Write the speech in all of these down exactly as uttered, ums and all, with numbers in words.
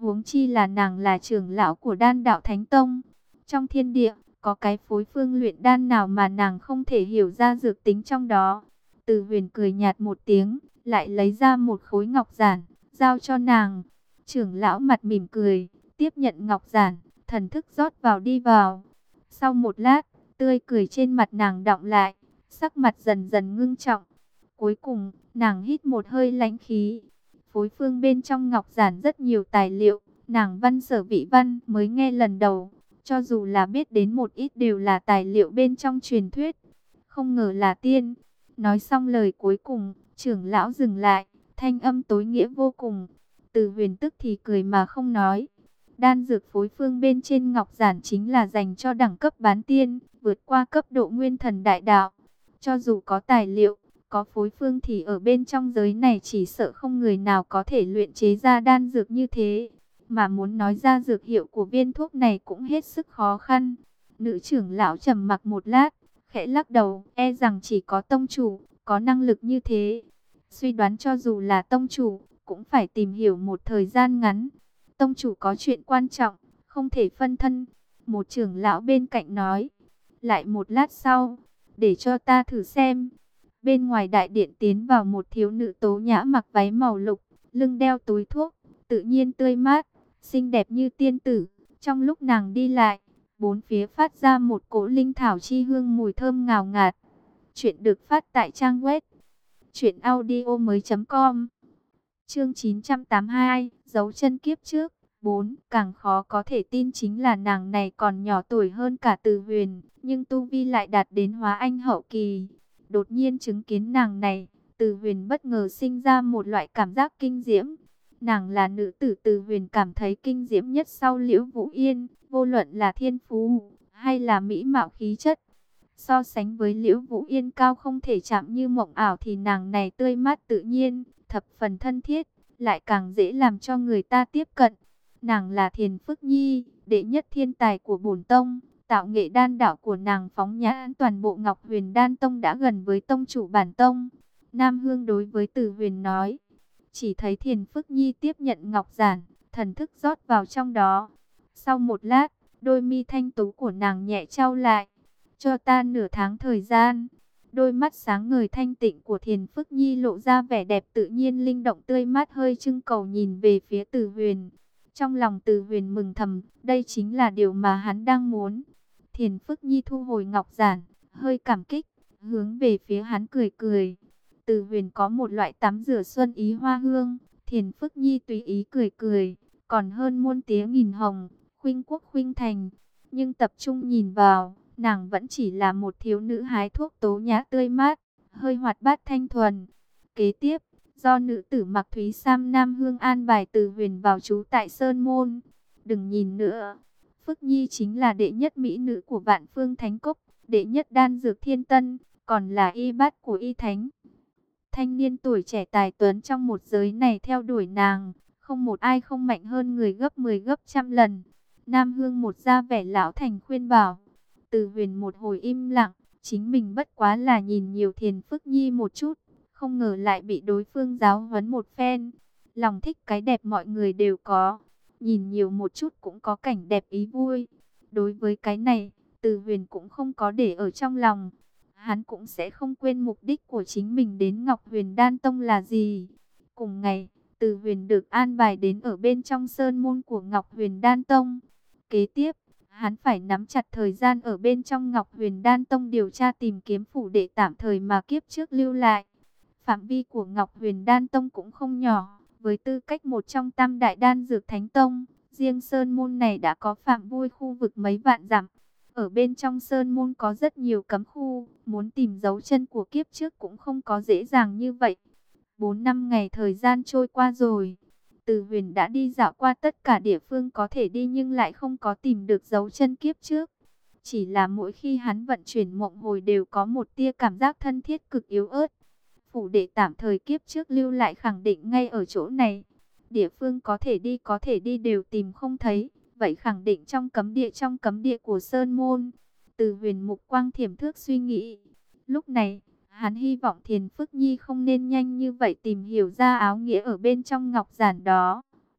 Huống chi là nàng là trưởng lão của Đan Đạo Thánh Tông. Trong thiên địa, có cái phối phương luyện đan nào mà nàng không thể hiểu ra dược tính trong đó. Từ Huyền cười nhạt một tiếng, lại lấy ra một khối ngọc giản, giao cho nàng. Trưởng lão mặt mỉm cười, tiếp nhận ngọc giản, thần thức rót vào đi vào. Sau một lát, tươi cười trên mặt nàng đọng lại, sắc mặt dần dần ngưng trọng. Cuối cùng, nàng hít một hơi lãnh khí. Phối phương bên trong ngọc giản rất nhiều tài liệu, nàng văn sở vị văn mới nghe lần đầu. Cho dù là biết đến một ít đều là tài liệu bên trong truyền thuyết. Không ngờ là tiên. Nói xong lời cuối cùng, trưởng lão dừng lại, thanh âm tối nghĩa vô cùng. Từ Huyền tức thì cười mà không nói. Đan dược phối phương bên trên ngọc giản chính là dành cho đẳng cấp bán tiên, vượt qua cấp độ nguyên thần đại đạo. Cho dù có tài liệu, có phối phương thì ở bên trong giới này chỉ sợ không người nào có thể luyện chế ra đan dược như thế. Mà muốn nói ra dược hiệu của viên thuốc này cũng hết sức khó khăn. Nữ trưởng lão trầm mặc một lát, khẽ lắc đầu, e rằng chỉ có tông chủ có năng lực như thế. Suy đoán cho dù là tông chủ, cũng phải tìm hiểu một thời gian ngắn. Tông chủ có chuyện quan trọng, không thể phân thân. Một trưởng lão bên cạnh nói. Lại một lát sau, để cho ta thử xem. Bên ngoài đại điện tiến vào một thiếu nữ tố nhã mặc váy màu lục, lưng đeo túi thuốc, tự nhiên tươi mát, xinh đẹp như tiên tử. Trong lúc nàng đi lại, bốn phía phát ra một cỗ linh thảo chi hương mùi thơm ngào ngạt. Chuyện được phát tại trang web truyện audio mới chấm com. Chương chín trăm tám mươi hai, dấu chân kiếp trước. bốn. Càng khó có thể tin chính là nàng này còn nhỏ tuổi hơn cả Từ Huyền, nhưng tu vi lại đạt đến hóa anh hậu kỳ. Đột nhiên chứng kiến nàng này, Từ Huyền bất ngờ sinh ra một loại cảm giác kinh diễm. Nàng là nữ tử Từ Huyền cảm thấy kinh diễm nhất sau Liễu Vũ Yên, vô luận là thiên phú hay là mỹ mạo khí chất. So sánh với Liễu Vũ Yên cao không thể chạm như mộng ảo thì nàng này tươi mát tự nhiên, thập phần thân thiết, lại càng dễ làm cho người ta tiếp cận. Nàng là Thiền Phức Nhi, đệ nhất thiên tài của bổn tông. Tạo nghệ đan đạo của nàng phóng nhãn toàn bộ Ngọc Huyền Đan Tông đã gần với tông chủ bản tông. Nam Hương đối với Từ Huyền nói. Chỉ thấy Thiền Phức Nhi tiếp nhận ngọc giản, thần thức rót vào trong đó. Sau một lát, đôi mi thanh tú của nàng nhẹ trao lại. Cho ta nửa tháng thời gian. Đôi mắt sáng ngời thanh tịnh của Thiền Phức Nhi lộ ra vẻ đẹp tự nhiên linh động tươi mát hơi trưng cầu nhìn về phía Từ Huyền. Trong lòng Từ Huyền mừng thầm, đây chính là điều mà hắn đang muốn. Thiền Phức Nhi thu hồi ngọc giản, hơi cảm kích, hướng về phía hắn cười cười. Từ Huyền có một loại tắm rửa xuân ý hoa hương, Thiền Phức Nhi tùy ý cười cười, còn hơn muôn tía nghìn hồng, khuynh quốc khuynh thành. Nhưng tập trung nhìn vào, nàng vẫn chỉ là một thiếu nữ hái thuốc tố nhã tươi mát, hơi hoạt bát thanh thuần. Kế tiếp, do nữ tử mặc thúy sam Nam Hương an bài Từ Huyền vào trú tại Sơn Môn. Đừng nhìn nữa, Phức Nhi chính là đệ nhất mỹ nữ của Vạn Phương Thánh Cốc, đệ nhất đan dược thiên tân, còn là y bát của y thánh. Thanh niên tuổi trẻ tài tuấn trong một giới này theo đuổi nàng, không một ai không mạnh hơn người gấp mười gấp trăm lần. Nam Hương một ra vẻ lão thành khuyên bảo. Từ Huyền một hồi im lặng, chính mình bất quá là nhìn nhiều Thiền Phức Nhi một chút, không ngờ lại bị đối phương giáo huấn một phen. Lòng thích cái đẹp mọi người đều có, nhìn nhiều một chút cũng có cảnh đẹp ý vui. Đối với cái này, Từ Huyền cũng không có để ở trong lòng. Hắn cũng sẽ không quên mục đích của chính mình đến Ngọc Huyền Đan Tông là gì. Cùng ngày, Từ Huyền được an bài đến ở bên trong sơn môn của Ngọc Huyền Đan Tông. Kế tiếp, hắn phải nắm chặt thời gian ở bên trong Ngọc Huyền Đan Tông điều tra tìm kiếm phủ đệ tạm thời mà kiếp trước lưu lại. Phạm vi của Ngọc Huyền Đan Tông cũng không nhỏ, với tư cách một trong tam đại đan dược thánh tông, riêng sơn môn này đã có phạm vi khu vực mấy vạn dặm. Ở bên trong sơn môn có rất nhiều cấm khu, muốn tìm dấu chân của kiếp trước cũng không có dễ dàng như vậy. Bốn năm ngày thời gian trôi qua rồi, Từ Huyền đã đi dạo qua tất cả địa phương có thể đi nhưng lại không có tìm được dấu chân kiếp trước. Chỉ là mỗi khi hắn vận chuyển mộng hồi đều có một tia cảm giác thân thiết cực yếu ớt. Phủ đệ tạm thời kiếp trước lưu lại khẳng định ngay ở chỗ này. Địa phương có thể đi có thể đi đều tìm không thấy. Vậy khẳng định trong cấm địa trong cấm địa của Sơn Môn. Từ Huyền mục quang thiểm thước suy nghĩ. Lúc này, hắn hy vọng Thiền Phức Nhi không nên nhanh như vậy tìm hiểu ra áo nghĩa ở bên trong ngọc giản đó.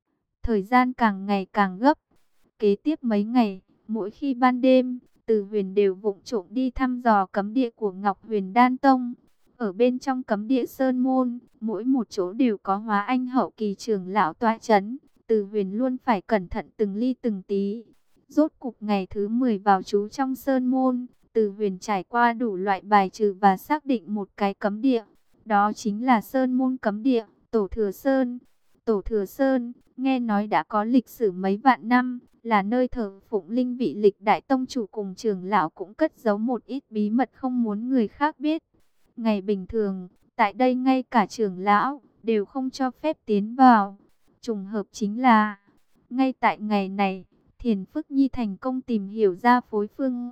Thời gian càng ngày càng gấp. Kế tiếp mấy ngày, mỗi khi ban đêm, Từ Huyền đều vụng trộm đi thăm dò cấm địa của Ngọc Huyền Đan Tông. Ở bên trong cấm địa Sơn Môn, mỗi một chỗ đều có Hóa Anh hậu kỳ trưởng lão tọa chấn. Từ Huyền luôn phải cẩn thận từng ly từng tí. Rốt cục ngày thứ mười vào trú trong Sơn Môn, Từ Huyền trải qua đủ loại bài trừ và xác định một cái cấm địa. Đó chính là Sơn Môn cấm địa, Tổ Thừa Sơn. Tổ Thừa Sơn, nghe nói đã có lịch sử mấy vạn năm, là nơi thờ phụng linh vị lịch đại tông chủ cùng trưởng lão cũng cất giấu một ít bí mật không muốn người khác biết. Ngày bình thường, tại đây ngay cả trưởng lão đều không cho phép tiến vào. Trùng hợp chính là, ngay tại ngày này, Thiền Phức Nhi thành công tìm hiểu ra phối phương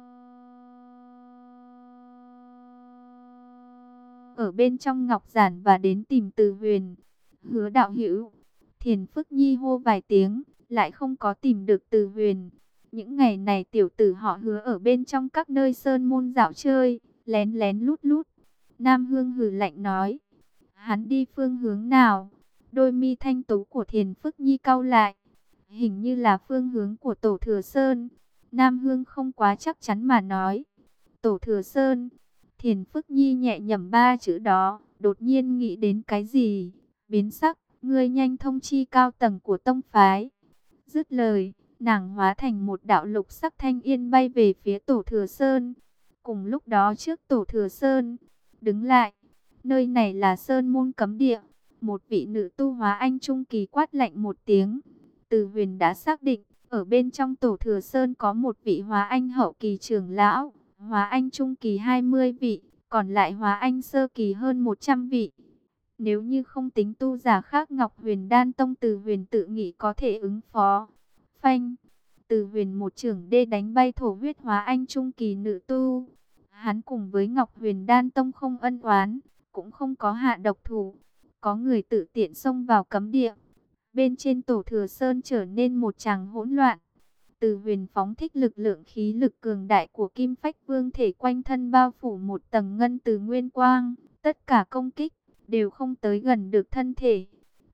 ở bên trong ngọc giản và đến tìm Từ Huyền. Hứa đạo hữu, Thiền Phức Nhi hô vài tiếng, lại không có tìm được Từ Huyền. Những ngày này tiểu tử họ Hứa ở bên trong các nơi sơn môn dạo chơi, lén lén lút lút. Nam Hương hừ lạnh nói, hắn đi phương hướng nào? Đôi mi thanh tú của Thiền Phức Nhi cau lại, hình như là phương hướng của Tổ Thừa Sơn. Nam Hương không quá chắc chắn mà nói, Tổ Thừa Sơn. Thiền Phức Nhi nhẹ nhẩm ba chữ đó, đột nhiên nghĩ đến cái gì, biến sắc, ngươi nhanh thông chi cao tầng của tông phái. Dứt lời, nàng hóa thành một đạo lục sắc thanh yên bay về phía Tổ Thừa Sơn. Cùng lúc đó trước Tổ Thừa Sơn, đứng lại, nơi này là Sơn Môn cấm địa. Một vị nữ tu Hóa Anh trung kỳ quát lạnh một tiếng. Từ Huyền đã xác định, ở bên trong Tổ Thừa Sơn có một vị Hóa Anh hậu kỳ trưởng lão, Hóa Anh trung kỳ hai mươi vị, còn lại Hóa Anh sơ kỳ hơn một trăm vị. Nếu như không tính tu giả khác, Ngọc Huyền Đan Tông Từ Huyền tự nghĩ có thể ứng phó. Phanh, Từ Huyền một chưởng đê đánh bay thổ huyết Hóa Anh trung kỳ nữ tu. Hắn cùng với Ngọc Huyền Đan Tông không ân oán, cũng không có hạ độc thủ. Có người tự tiện xông vào cấm địa. Bên trên Tổ Thừa Sơn trở nên một tràng hỗn loạn. Từ Huyền phóng thích lực lượng khí lực cường đại của Kim Phách Vương thể, quanh thân bao phủ một tầng ngân từ nguyên quang. Tất cả công kích đều không tới gần được thân thể.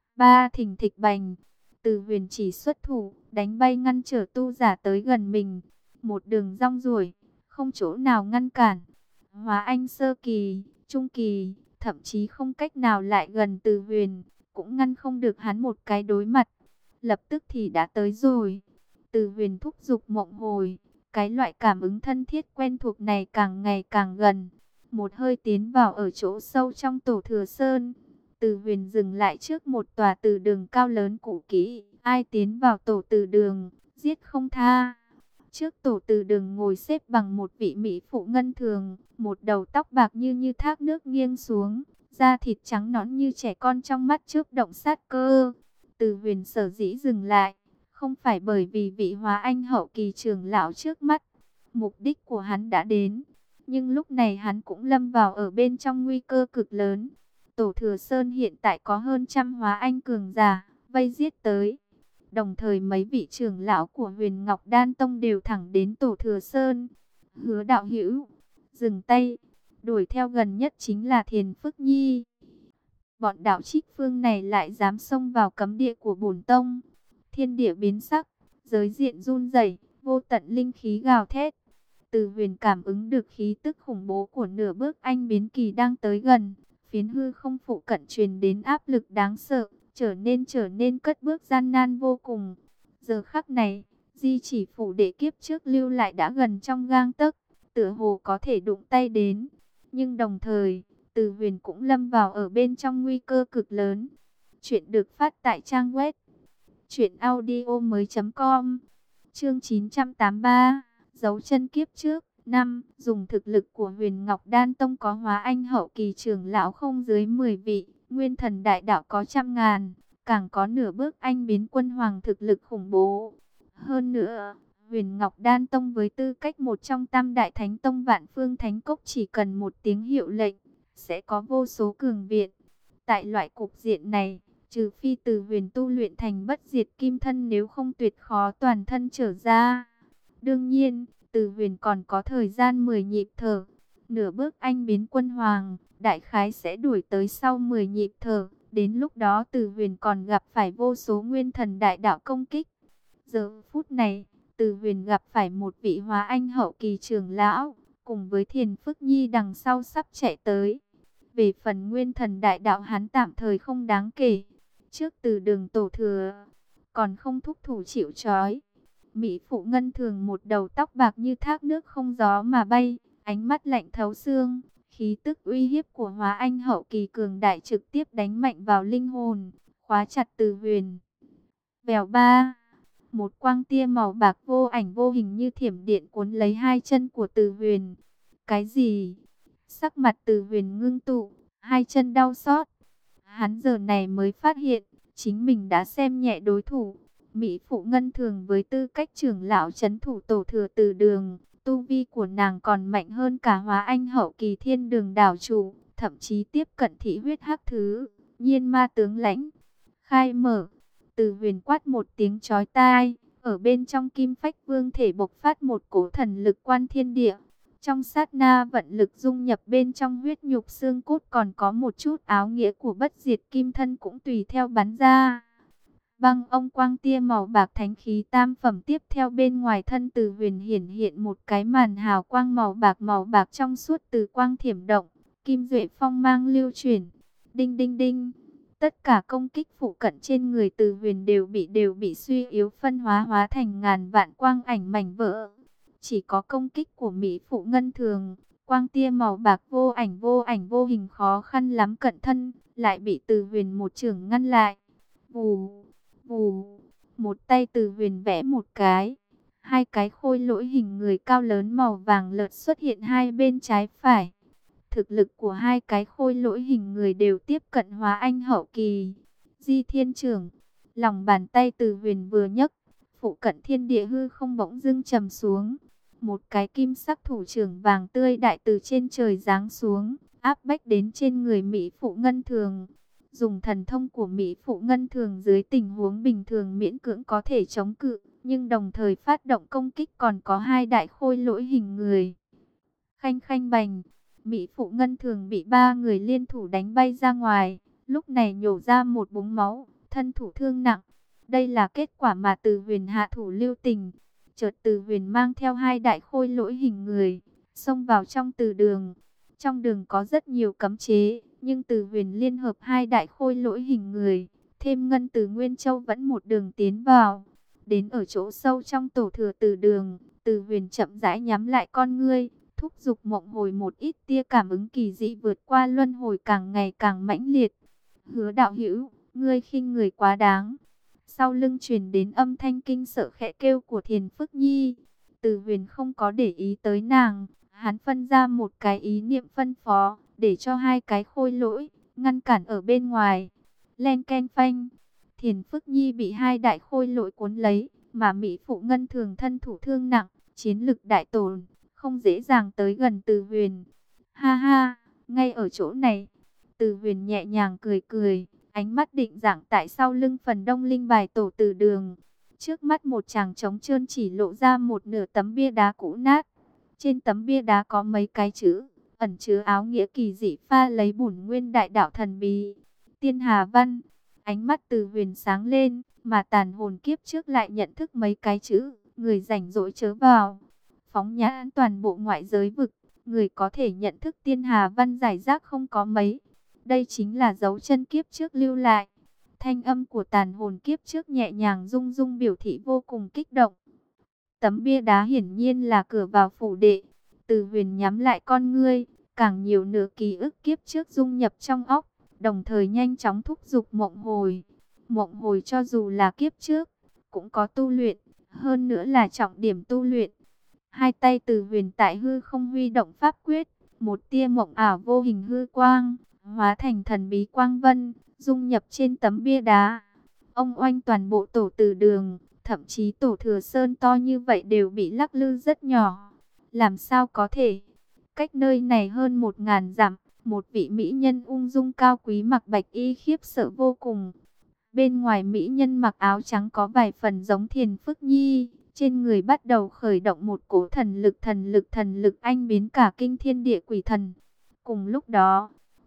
Ba thình thịch bành, Từ Huyền chỉ xuất thủ, đánh bay ngăn trở tu giả tới gần mình. Một đường rong ruổi, không chỗ nào ngăn cản. Hóa Anh sơ kỳ, trung kỳ, thậm chí không cách nào lại gần Từ Huyền, cũng ngăn không được hắn một cái đối mặt. Lập tức thì đã tới rồi. Từ Huyền thúc giục mộng hồi, cái loại cảm ứng thân thiết quen thuộc này càng ngày càng gần. Một hơi tiến vào ở chỗ sâu trong Tổ Thừa Sơn. Từ Huyền dừng lại trước một tòa từ đường cao lớn cũ kỹ. Ai tiến vào tổ từ đường, giết không tha. Trước tổ từ đường ngồi xếp bằng một vị mỹ phụ ngân thường, một đầu tóc bạc như như thác nước nghiêng xuống, da thịt trắng nõn như trẻ con, trong mắt chớp động sát cơ. Từ Huyền sở dĩ dừng lại, không phải bởi vì vị Hóa Anh hậu kỳ trưởng lão trước mắt. Mục đích của hắn đã đến, nhưng lúc này hắn cũng lâm vào ở bên trong nguy cơ cực lớn. Tổ Thừa Sơn hiện tại có hơn trăm Hóa Anh cường giả vây giết tới. Đồng thời mấy vị trưởng lão của Huyền Ngọc Đan Tông đều thẳng đến Tổ Thừa Sơn. Hứa đạo hữu, dừng tay, đuổi theo gần nhất chính là Thiền Phức Nhi. Bọn đạo trích phương này lại dám xông vào cấm địa của bổn tông. Thiên địa biến sắc, giới diện run rẩy, vô tận linh khí gào thét. Từ Huyền cảm ứng được khí tức khủng bố của nửa bước anh biến kỳ đang tới gần. Phiến hư không phụ cận truyền đến áp lực đáng sợ, trở nên trở nên cất bước gian nan vô cùng. Giờ khắc này, di chỉ phủ đệ kiếp trước lưu lại đã gần trong gang tấc, tựa hồ có thể đụng tay đến. Nhưng đồng thời, Từ Huyền cũng lâm vào ở bên trong nguy cơ cực lớn. Chuyện được phát tại trang web truyện audio mới chấm com. Chương chín trăm tám mươi ba, dấu chân kiếp trước. Năm, dùng thực lực của Huyền Ngọc Đan Tông có Hóa Anh hậu kỳ trưởng lão không dưới mười vị, Nguyên Thần Đại Đạo có trăm ngàn, càng có nửa bước anh biến quân hoàng thực lực khủng bố. Hơn nữa, Huyền Ngọc Đan Tông với tư cách một trong tam đại thánh tông Vạn Phương Thánh Cốc, chỉ cần một tiếng hiệu lệnh, sẽ có vô số cường viện. Tại loại cục diện này, trừ phi Từ Huyền tu luyện thành bất diệt kim thân, nếu không tuyệt khó toàn thân trở ra. Đương nhiên, Từ Huyền còn có thời gian mười nhịp thở. Nửa bước anh biến quân hoàng, đại khái sẽ đuổi tới sau mười nhịp thở. Đến lúc đó Từ Huyền còn gặp phải vô số nguyên thần đại đạo công kích. Giờ phút này, Từ Huyền gặp phải một vị hóa anh hậu kỳ trưởng lão, cùng với Thiền Phức Nhi đằng sau sắp chạy tới. Về phần nguyên thần đại đạo hắn tạm thời không đáng kể. Trước Từ Đường tổ thừa, còn không thúc thủ chịu trói. Mỹ phụ Ngân Thường một đầu tóc bạc như thác nước không gió mà bay, ánh mắt lạnh thấu xương. Khí tức uy hiếp của hóa anh hậu kỳ cường đại trực tiếp đánh mạnh vào linh hồn, khóa chặt Từ Huyền. Vèo ba, một quang tia màu bạc vô ảnh vô hình như thiểm điện cuốn lấy hai chân của Từ Huyền. Cái gì? Sắc mặt Từ Huyền ngưng tụ, hai chân đau xót. Hắn giờ này mới phát hiện, chính mình đã xem nhẹ đối thủ. Mỹ phụ Ngân Thường với tư cách trưởng lão trấn thủ tổ thừa Từ Đường, tu vi của nàng còn mạnh hơn cả hóa anh hậu kỳ Thiên Đường đảo chủ, thậm chí tiếp cận thị huyết hắc thứ, nhiên ma tướng lãnh. Khai mở, Từ Huyền quát một tiếng chói tai, ở bên trong kim phách vương thể bộc phát một cỗ thần lực quan thiên địa. Trong sát na vận lực dung nhập bên trong huyết nhục xương cốt, còn có một chút áo nghĩa của bất diệt kim thân cũng tùy theo bắn ra. Băng ông quang tia màu bạc thánh khí tam phẩm tiếp theo bên ngoài thân Từ Huyền hiển hiện một cái màn hào quang màu bạc màu bạc trong suốt, từ quang thiểm động, kim duệ phong mang lưu chuyển. Đinh đinh đinh, tất cả công kích phụ cận trên người Từ Huyền đều bị đều bị suy yếu phân hóa hóa thành ngàn vạn quang ảnh mảnh vỡ. Chỉ có công kích của Mỹ phụ Ngân Thường, quang tia màu bạc vô ảnh vô ảnh vô hình khó khăn lắm cận thân, lại bị Từ Huyền một chưởng ngăn lại. Vù, vù, một tay Từ Huyền vẽ một cái, hai cái khôi lỗi hình người cao lớn màu vàng lợt xuất hiện hai bên trái phải. Thực lực của hai cái khôi lỗi hình người đều tiếp cận hóa anh hậu kỳ. Di Thiên Trưởng, lòng bàn tay Từ Huyền vừa nhấc, phụ cận thiên địa hư không bỗng dưng trầm xuống. Một cái kim sắc thủ trưởng vàng tươi đại từ trên trời giáng xuống, áp bách đến trên người Mỹ phụ Ngân Thường. Dùng thần thông của Mỹ phụ Ngân Thường dưới tình huống bình thường miễn cưỡng có thể chống cự, nhưng đồng thời phát động công kích còn có hai đại khôi lỗi hình người. Khanh khanh bành, Mỹ phụ Ngân Thường bị ba người liên thủ đánh bay ra ngoài, lúc này nhổ ra một búng máu, thân thủ thương nặng. Đây là kết quả mà Từ Huyền hạ thủ lưu tình. Chợt Từ Huyền mang theo hai đại khôi lỗi hình người, xông vào trong Từ Đường. Trong đường có rất nhiều cấm chế, nhưng Từ Huyền liên hợp hai đại khôi lỗi hình người, thêm Ngân Từ Nguyên Châu vẫn một đường tiến vào. Đến ở chỗ sâu trong tổ thừa Từ Đường, Từ Huyền chậm rãi nhắm lại con ngươi, thúc giục mộng hồi một ít tia cảm ứng kỳ dị vượt qua luân hồi càng ngày càng mãnh liệt. Hứa đạo hữu, ngươi khinh người quá đáng. Sau lưng truyền đến âm thanh kinh sợ khẽ kêu của Thiền Phức Nhi. Từ Huyền không có để ý tới nàng, hắn phân ra một cái ý niệm phân phó, để cho hai cái khôi lỗi ngăn cản ở bên ngoài. Len ken phanh, Thiền Phức Nhi bị hai đại khôi lỗi cuốn lấy, mà Mỹ phụ Ngân Thường thân thủ thương nặng, chiến lực đại tổn, không dễ dàng tới gần Từ Huyền. Ha ha, ngay ở chỗ này, Từ Huyền nhẹ nhàng cười cười, ánh mắt định dạng tại sau lưng phần đông linh bài tổ Từ Đường. Trước mắt một chàng trống trơn chỉ lộ ra một nửa tấm bia đá cũ nát. Trên tấm bia đá có mấy cái chữ, ẩn chứa áo nghĩa kỳ dị pha lấy bổn nguyên đại đạo thần bí. Tiên Hà Văn, ánh mắt Từ Huyền sáng lên, mà tàn hồn kiếp trước lại nhận thức mấy cái chữ, người rảnh rỗi chớ vào. Phóng nhãn toàn bộ ngoại giới vực, người có thể nhận thức Tiên Hà Văn giải rác không có mấy. Đây chính là dấu chân kiếp trước lưu lại. Thanh âm của tàn hồn kiếp trước nhẹ nhàng rung rung biểu thị vô cùng kích động. Tấm bia đá hiển nhiên là cửa vào phủ đệ. Từ Huyền nhắm lại con ngươi, càng nhiều nửa ký ức kiếp trước dung nhập trong óc, đồng thời nhanh chóng thúc giục mộng hồi. Mộng hồi cho dù là kiếp trước, cũng có tu luyện, hơn nữa là trọng điểm tu luyện. Hai tay Từ Huyền tại hư không huy động pháp quyết, một tia mộng ảo vô hình hư quang, hóa thành thần bí quang vân, dung nhập trên tấm bia đá. Ông oanh toàn bộ tổ Từ Đường, thậm chí tổ Thừa Sơn to như vậy đều bị lắc lư rất nhỏ. Làm sao có thể? Cách nơi này hơn một ngàn dặm, một vị mỹ nhân ung dung cao quý mặc bạch y khiếp sợ vô cùng. Bên ngoài mỹ nhân mặc áo trắng có vài phần giống Thiền Phức Nhi, trên người bắt đầu khởi động một cỗ thần lực thần lực thần lực anh biến cả kinh thiên địa quỷ thần. Cùng lúc đó,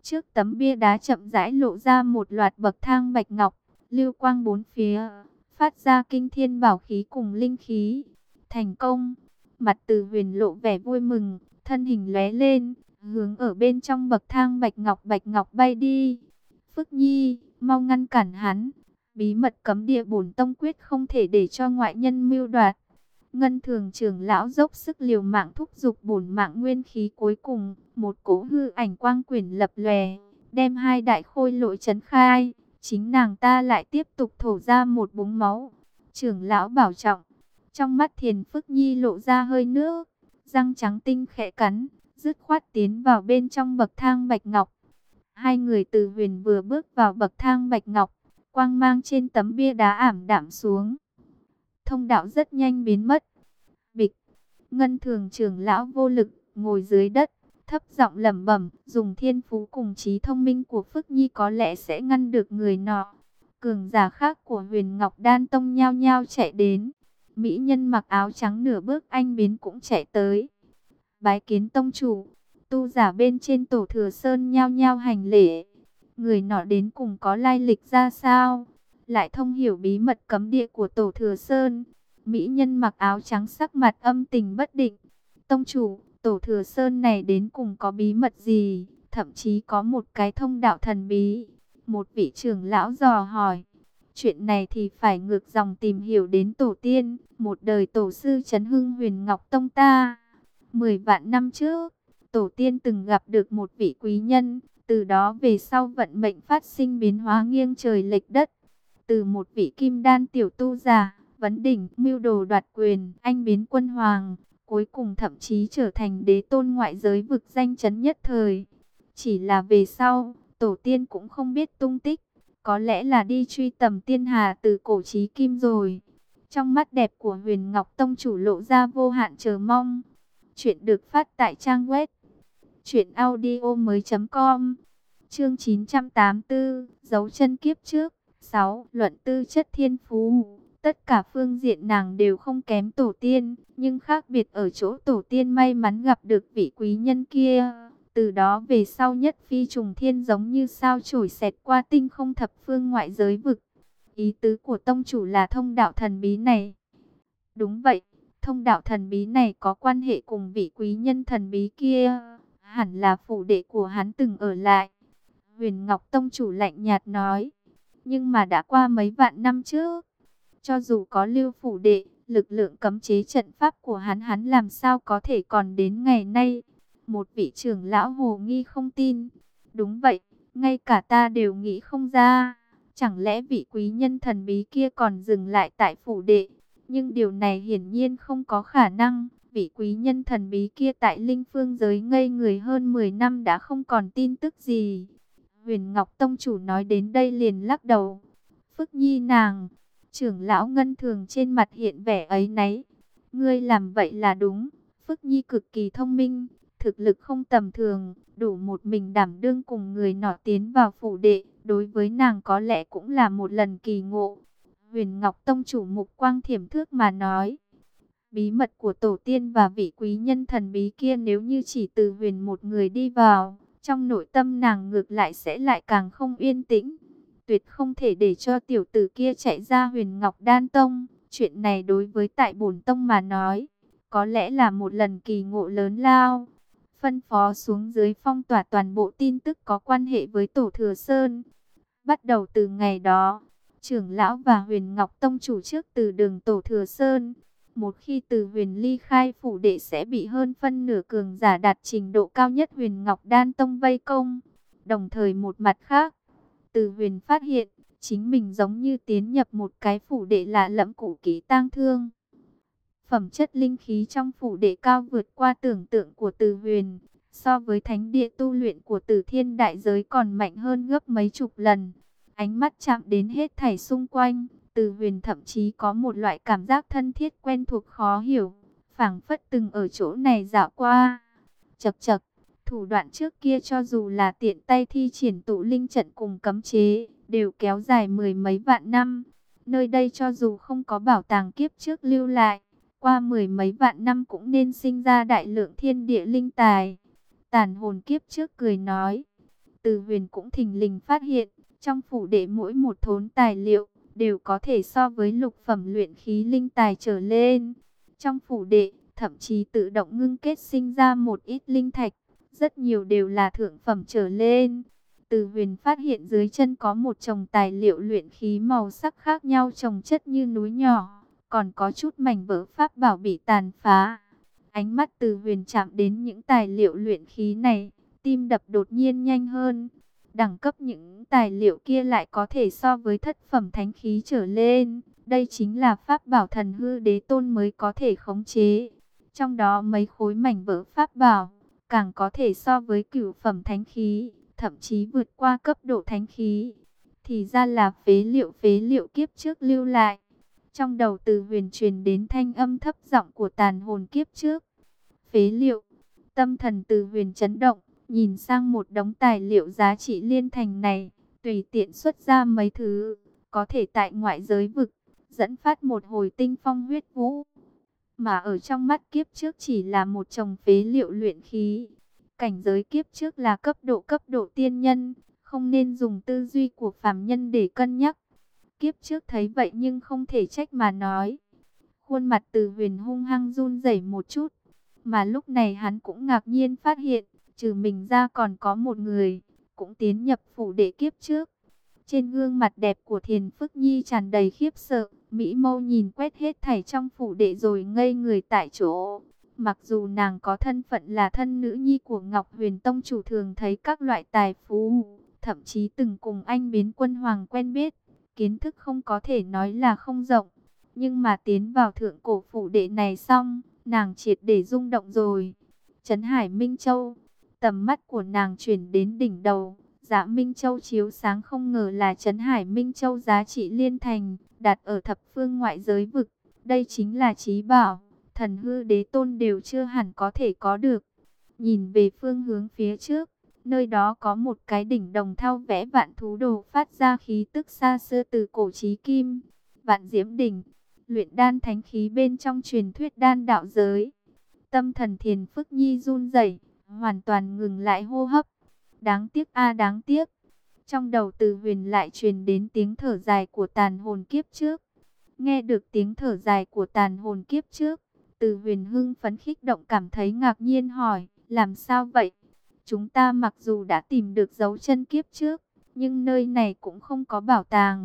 Trước tấm bia đá chậm rãi lộ ra một loạt bậc thang bạch ngọc, lưu quang bốn phía, phát ra kinh thiên bảo khí cùng linh khí. Thành công! Mặt Từ Huyền lộ vẻ vui mừng, thân hình lóe lên, hướng ở bên trong bậc thang bạch ngọc bạch ngọc bay đi. Phước Nhi, mau ngăn cản hắn. Bí mật cấm địa bổn tông quyết không thể để cho ngoại nhân mưu đoạt. Ngân Thường trưởng lão dốc sức liều mạng thúc giục bổn mạng nguyên khí cuối cùng, một cỗ hư ảnh quang quyển lập lòe, đem hai đại khôi lỗi trấn khai. Chính nàng ta lại tiếp tục thổ ra một búng máu. Trưởng lão bảo trọng. Trong mắt Thiền Phước Nhi lộ ra hơi nước, răng trắng tinh khẽ cắn, dứt khoát tiến vào bên trong bậc thang bạch ngọc. Hai người Từ Huyền vừa bước vào bậc thang bạch ngọc, quang mang trên tấm bia đá ảm đạm xuống. Thông đạo rất nhanh biến mất. Bịch, Ngân Thường trưởng lão vô lực ngồi dưới đất, thấp giọng lẩm bẩm, dùng thiên phú cùng trí thông minh của Phước Nhi có lẽ sẽ ngăn được người nọ. Cường giả khác của Huyền Ngọc Đan Tông nhao nhao chạy đến. Mỹ nhân mặc áo trắng nửa bước anh biến cũng chạy tới. Bái kiến tông chủ. Tu giả bên trên Tổ Thừa Sơn nhao nhao hành lễ. Người nọ đến cùng có lai lịch ra sao? Lại thông hiểu bí mật cấm địa của Tổ Thừa Sơn. Mỹ nhân mặc áo trắng sắc mặt âm tình bất định. Tông chủ, Tổ Thừa Sơn này đến cùng có bí mật gì? Thậm chí có một cái thông đạo thần bí. Một vị trưởng lão dò hỏi. Chuyện này thì phải ngược dòng tìm hiểu đến tổ tiên, một đời tổ sư Trấn Hưng Huyền Ngọc Tông ta. Mười vạn năm trước, tổ tiên từng gặp được một vị quý nhân, từ đó về sau vận mệnh phát sinh biến hóa nghiêng trời lệch đất. Từ một vị kim đan tiểu tu giả, vấn đỉnh, mưu đồ đoạt quyền, anh biến quân hoàng, cuối cùng thậm chí trở thành đế tôn ngoại giới vực danh chấn nhất thời. Chỉ là về sau, tổ tiên cũng không biết tung tích. Có lẽ là đi truy tầm tiên hà từ cổ chí kim rồi. Trong mắt đẹp của Huyền Ngọc Tông chủ lộ ra vô hạn chờ mong. Chuyện được phát tại trang web truyện audio mới chấm com. Chương chín trăm tám mươi tư, dấu chân kiếp trước. sáu. Luận tư chất thiên phú. Tất cả phương diện nàng đều không kém tổ tiên, nhưng khác biệt ở chỗ tổ tiên may mắn gặp được vị quý nhân kia. Từ đó về sau nhất phi trùng thiên giống như sao chổi xẹt qua tinh không thập phương ngoại giới vực. Ý tứ của tông chủ là thông đạo thần bí này. Đúng vậy, thông đạo thần bí này có quan hệ cùng vị quý nhân thần bí kia. Hẳn là phủ đệ của hắn từng ở lại. Huyền Ngọc Tông chủ lạnh nhạt nói. Nhưng mà đã qua mấy vạn năm trước. Cho dù có lưu phủ đệ, lực lượng cấm chế trận pháp của hắn hắn làm sao có thể còn đến ngày nay. Một vị trưởng lão hồ nghi không tin. Đúng vậy, ngay cả ta đều nghĩ không ra. Chẳng lẽ vị quý nhân thần bí kia còn dừng lại tại phủ đệ? Nhưng điều này hiển nhiên không có khả năng. Vị quý nhân thần bí kia tại Linh Phương giới ngây người hơn mười năm đã không còn tin tức gì. Huyền Ngọc Tông chủ nói đến đây liền lắc đầu. Phước Nhi nàng, trưởng lão Ngân Thường trên mặt hiện vẻ áy náy. Ngươi làm vậy là đúng. Phước Nhi cực kỳ thông minh, thực lực không tầm thường, đủ một mình đảm đương cùng người nọ tiến vào phủ đệ. Đối với nàng có lẽ cũng là một lần kỳ ngộ. Huyền Ngọc Tông chủ mục quang thiểm thước mà nói. Bí mật của tổ tiên và vị quý nhân thần bí kia nếu như chỉ từ Huyền một người đi vào, trong nội tâm nàng ngược lại sẽ lại càng không yên tĩnh. Tuyệt không thể để cho tiểu tử kia chạy ra Huyền Ngọc Đan Tông. Chuyện này đối với tại bổn tông mà nói, có lẽ là một lần kỳ ngộ lớn lao. Phân phó xuống dưới phong tỏa toàn bộ tin tức có quan hệ với Tổ Thừa Sơn. Bắt đầu từ ngày đó, trưởng lão và Huyền Ngọc Tông chủ trước từ đường Tổ Thừa Sơn. Một khi từ Huyền ly khai phủ đệ sẽ bị hơn phân nửa cường giả đạt trình độ cao nhất Huyền Ngọc Đan Tông vây công. Đồng thời một mặt khác, từ Huyền phát hiện chính mình giống như tiến nhập một cái phủ đệ lạ lẫm cũ kỹ tang thương. Phẩm chất linh khí trong phủ đệ cao vượt qua tưởng tượng của Từ Huyền, so với thánh địa tu luyện của Tử Thiên đại giới còn mạnh hơn gấp mấy chục lần. Ánh mắt chạm đến hết thảy xung quanh, Từ Huyền thậm chí có một loại cảm giác thân thiết quen thuộc khó hiểu, phảng phất từng ở chỗ này dạo qua. Chậc chậc, thủ đoạn trước kia cho dù là tiện tay thi triển tụ linh trận cùng cấm chế, đều kéo dài mười mấy vạn năm. Nơi đây cho dù không có bảo tàng kiếp trước lưu lại, qua mười mấy vạn năm cũng nên sinh ra đại lượng thiên địa linh tài. Tàn hồn kiếp trước cười nói, Từ Huyền cũng thình lình phát hiện, trong phủ đệ mỗi một thốn tài liệu đều có thể so với lục phẩm luyện khí linh tài trở lên. Trong phủ đệ, thậm chí tự động ngưng kết sinh ra một ít linh thạch, rất nhiều đều là thượng phẩm trở lên. Từ Huyền phát hiện dưới chân có một chồng tài liệu luyện khí màu sắc khác nhau chồng chất như núi nhỏ, còn có chút mảnh vỡ pháp bảo bị tàn phá. Ánh mắt Từ Huyền chạm đến những tài liệu luyện khí này, tim đập đột nhiên nhanh hơn. Đẳng cấp những tài liệu kia lại có thể so với thất phẩm thánh khí trở lên. Đây chính là pháp bảo Thần Hư Đế Tôn mới có thể khống chế. Trong đó mấy khối mảnh vỡ pháp bảo càng có thể so với cửu phẩm thánh khí, thậm chí vượt qua cấp độ thánh khí. Thì ra là phế liệu phế liệu kiếp trước lưu lại. Trong đầu Từ Huyền truyền đến thanh âm thấp giọng của tàn hồn kiếp trước. Phế liệu. Tâm thần Từ Huyền chấn động, nhìn sang một đống tài liệu giá trị liên thành này, tùy tiện xuất ra mấy thứ, có thể tại ngoại giới vực, dẫn phát một hồi tinh phong huyết vũ. Mà ở trong mắt kiếp trước chỉ là một chồng phế liệu luyện khí. Cảnh giới kiếp trước là cấp độ cấp độ tiên nhân, không nên dùng tư duy của phàm nhân để cân nhắc. Kiếp trước thấy vậy nhưng không thể trách mà nói. Khuôn mặt Từ Huyền hung hăng run rẩy một chút. Mà lúc này hắn cũng ngạc nhiên phát hiện, trừ mình ra còn có một người, cũng tiến nhập phủ đệ kiếp trước. Trên gương mặt đẹp của Thiền Phức Nhi tràn đầy khiếp sợ, Mỹ Mâu nhìn quét hết thảy trong phủ đệ rồi ngây người tại chỗ. Mặc dù nàng có thân phận là thân nữ nhi của Ngọc Huyền Tông chủ, thường thấy các loại tài phú, thậm chí từng cùng anh Biến Quân Hoàng quen biết, kiến thức không có thể nói là không rộng. Nhưng mà tiến vào thượng cổ phủ đệ này xong, nàng triệt để rung động rồi. Trấn Hải Minh Châu, tầm mắt của nàng chuyển đến đỉnh đầu. Dạ Minh Châu chiếu sáng, không ngờ là Trấn Hải Minh Châu giá trị liên thành, đặt ở thập phương ngoại giới vực. Đây chính là chí bảo, Thần Hư Đế Tôn đều chưa hẳn có thể có được. Nhìn về phương hướng phía trước, nơi đó có một cái đỉnh đồng thau vẽ vạn thú đồ phát ra khí tức xa xưa từ cổ chí kim. Vạn Diễm Đỉnh, luyện đan thánh khí bên trong truyền thuyết đan đạo giới. Tâm thần Thiền Phức Nhi run rẩy, hoàn toàn ngừng lại hô hấp. Đáng tiếc a đáng tiếc. Trong đầu Từ Huyền lại truyền đến tiếng thở dài của tàn hồn kiếp trước. Nghe được tiếng thở dài của tàn hồn kiếp trước, Từ Huyền hưng phấn khích động, cảm thấy ngạc nhiên hỏi, làm sao vậy? Chúng ta mặc dù đã tìm được dấu chân kiếp trước, nhưng nơi này cũng không có bảo tàng.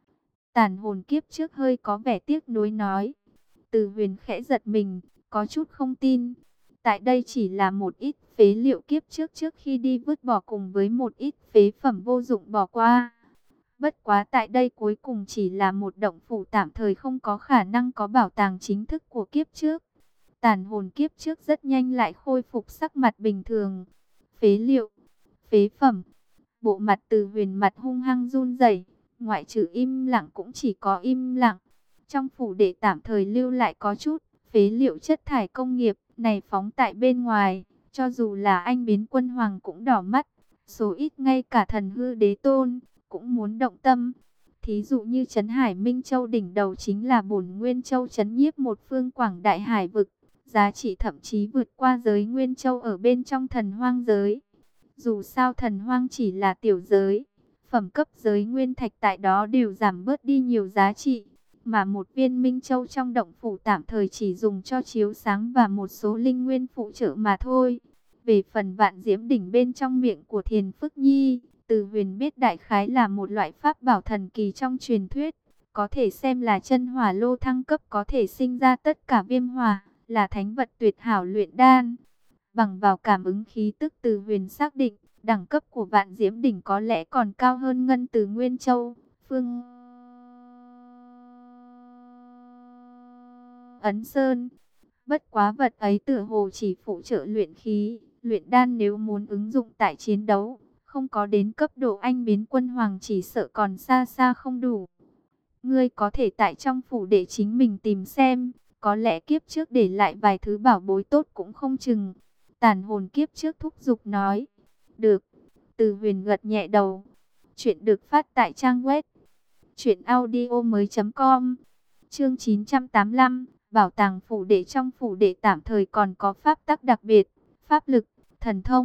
Tàn hồn kiếp trước hơi có vẻ tiếc nuối nói. Từ Huyền khẽ giật mình, có chút không tin. Tại đây chỉ là một ít phế liệu kiếp trước trước khi đi vứt bỏ cùng với một ít phế phẩm vô dụng bỏ qua. Bất quá tại đây cuối cùng chỉ là một động phủ tạm thời, không có khả năng có bảo tàng chính thức của kiếp trước. Tàn hồn kiếp trước rất nhanh lại khôi phục sắc mặt bình thường. Phế liệu, phế phẩm, bộ mặt Từ Huyền mặt hung hăng run rẩy, ngoại trừ im lặng cũng chỉ có im lặng. Trong phủ đệ tạm thời lưu lại có chút phế liệu chất thải công nghiệp này phóng tại bên ngoài, cho dù là anh Biến Quân Hoàng cũng đỏ mắt, số ít ngay cả Thần Hư Đế Tôn cũng muốn động tâm. Thí dụ như Trấn Hải Minh Châu đỉnh đầu chính là bổn Nguyên Châu trấn nhiếp một phương quảng đại hải vực, giá trị thậm chí vượt qua giới Nguyên Châu ở bên trong thần hoang giới. Dù sao thần hoang chỉ là tiểu giới, phẩm cấp giới nguyên thạch tại đó đều giảm bớt đi nhiều giá trị, mà một viên Minh Châu trong động phủ tạm thời chỉ dùng cho chiếu sáng và một số linh nguyên phụ trợ mà thôi. Về phần Vạn Diễm Đỉnh bên trong miệng của Thiền Phức Nhi, Từ Huyền biết đại khái là một loại pháp bảo thần kỳ trong truyền thuyết, có thể xem là chân hỏa lô thăng cấp, có thể sinh ra tất cả viêm hỏa, là thánh vật tuyệt hảo luyện đan. Bằng vào cảm ứng khí tức, Từ Huyền xác định đẳng cấp của Vạn Diễm Đỉnh có lẽ còn cao hơn Ngân Từ Nguyên Châu, Phương Ấn Sơn. Bất quá vật ấy tựa hồ chỉ phụ trợ luyện khí, luyện đan nếu muốn ứng dụng tại chiến đấu, không có đến cấp độ anh Biến Quân Hoàng chỉ sợ còn xa xa không đủ. Ngươi có thể tại trong phủ để chính mình tìm xem, có lẽ kiếp trước để lại vài thứ bảo bối tốt cũng không chừng. Tàn hồn kiếp trước thúc giục nói. Được. Từ Huyền gật nhẹ đầu. Chuyện được phát tại trang web truyện audio mới chấm com. Chương chín trăm tám mươi lăm. Bảo tàng phủ đệ. Trong phủ đệ tạm thời còn có pháp tắc đặc biệt, pháp lực, thần thông,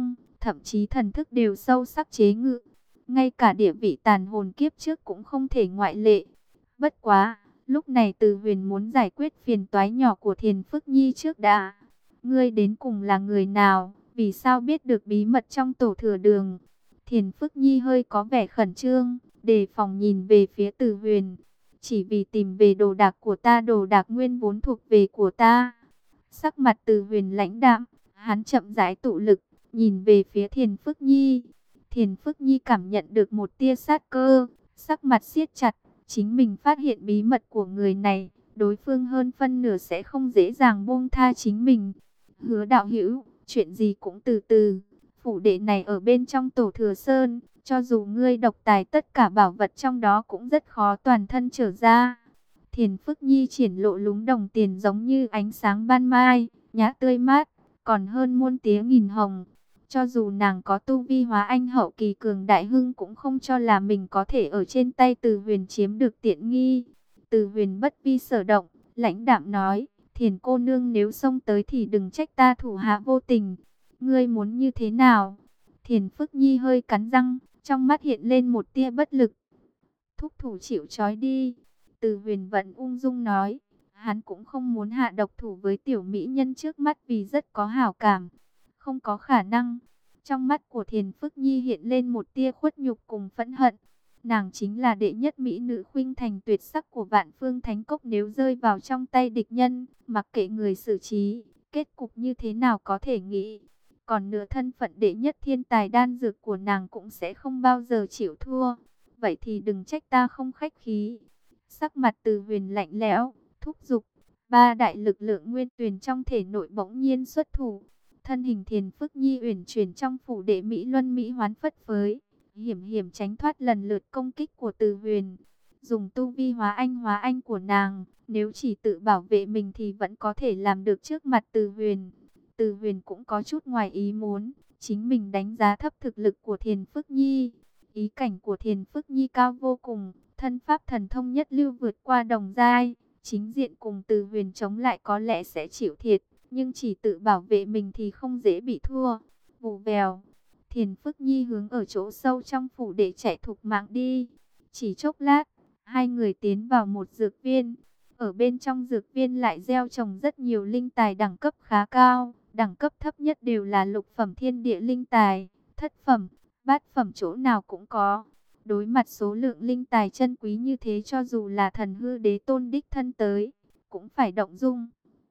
thậm chí thần thức đều sâu sắc chế ngự. Ngay cả địa vị tàn hồn kiếp trước cũng không thể ngoại lệ. Bất quá, lúc này Từ Huyền muốn giải quyết phiền toái nhỏ của Thiền Phức Nhi trước đã. Ngươi đến cùng là người nào? Vì sao biết được bí mật trong tổ thừa đường? Thiền Phức Nhi hơi có vẻ khẩn trương, đề phòng nhìn về phía Từ Huyền. Chỉ vì tìm về đồ đạc của ta, đồ đạc nguyên vốn thuộc về của ta. Sắc mặt Từ Huyền lãnh đạm, hắn chậm rãi tụ lực, nhìn về phía Thiền Phức Nhi. Thiền Phức Nhi cảm nhận được một tia sát cơ, sắc mặt siết chặt. Chính mình phát hiện bí mật của người này, đối phương hơn phân nửa sẽ không dễ dàng buông tha chính mình. Hứa đạo hữu, chuyện gì cũng từ từ. Phủ đệ này ở bên trong tổ thừa sơn, cho dù ngươi độc tài tất cả bảo vật trong đó cũng rất khó toàn thân trở ra. Thiền Phức Nhi triển lộ lúng đồng tiền giống như ánh sáng ban mai, nhã tươi mát, còn hơn muôn tía nghìn hồng. Cho dù nàng có tu vi hóa anh hậu kỳ cường đại hưng cũng không cho là mình có thể ở trên tay Từ Huyền chiếm được tiện nghi. Từ Huyền bất vi sở động, lãnh đạm nói, Thiền cô nương nếu xông tới thì đừng trách ta thủ hạ vô tình. Ngươi muốn như thế nào? Thiền Phức Nhi hơi cắn răng, trong mắt hiện lên một tia bất lực. Thúc thủ chịu trói đi. Từ Huyền vẫn ung dung nói, hắn cũng không muốn hạ độc thủ với tiểu mỹ nhân trước mắt vì rất có hảo cảm. Không có khả năng. Trong mắt của Thiền Phức Nhi hiện lên một tia khuất nhục cùng phẫn hận. Nàng chính là đệ nhất mỹ nữ khuynh thành tuyệt sắc của Vạn Phương Thánh Cốc, nếu rơi vào trong tay địch nhân, mặc kệ người xử trí, kết cục như thế nào có thể nghĩ. Còn nửa thân phận đệ nhất thiên tài đan dược của nàng cũng sẽ không bao giờ chịu thua. Vậy thì đừng trách ta không khách khí. Sắc mặt Từ Huyền lạnh lẽo, thúc giục. Ba đại lực lượng nguyên tuyền trong thể nội bỗng nhiên xuất thủ. Thân hình Thiền Phức Nhi uyển chuyển trong phủ đệ Mỹ Luân Mỹ hoán phất phới, hiểm hiểm tránh thoát lần lượt công kích của Từ Huyền. Dùng tu vi hóa anh hóa anh của nàng, nếu chỉ tự bảo vệ mình thì vẫn có thể làm được trước mặt Từ Huyền. Từ Huyền cũng có chút ngoài ý muốn, chính mình đánh giá thấp thực lực của Thiền Phức Nhi. Ý cảnh của Thiền Phức Nhi cao vô cùng, thân pháp thần thông nhất lưu vượt qua đồng giai, chính diện cùng Từ Huyền chống lại có lẽ sẽ chịu thiệt. Nhưng chỉ tự bảo vệ mình thì không dễ bị thua. Vù vèo, Thiền Phức Nhi hướng ở chỗ sâu trong phủ để chạy thục mạng đi. Chỉ chốc lát, hai người tiến vào một dược viên. Ở bên trong dược viên lại gieo trồng rất nhiều linh tài đẳng cấp khá cao. Đẳng cấp thấp nhất đều là lục phẩm thiên địa linh tài, thất phẩm, bát phẩm chỗ nào cũng có. Đối mặt số lượng linh tài chân quý như thế, cho dù là thần hư đế tôn đích thân tới, cũng phải động dung.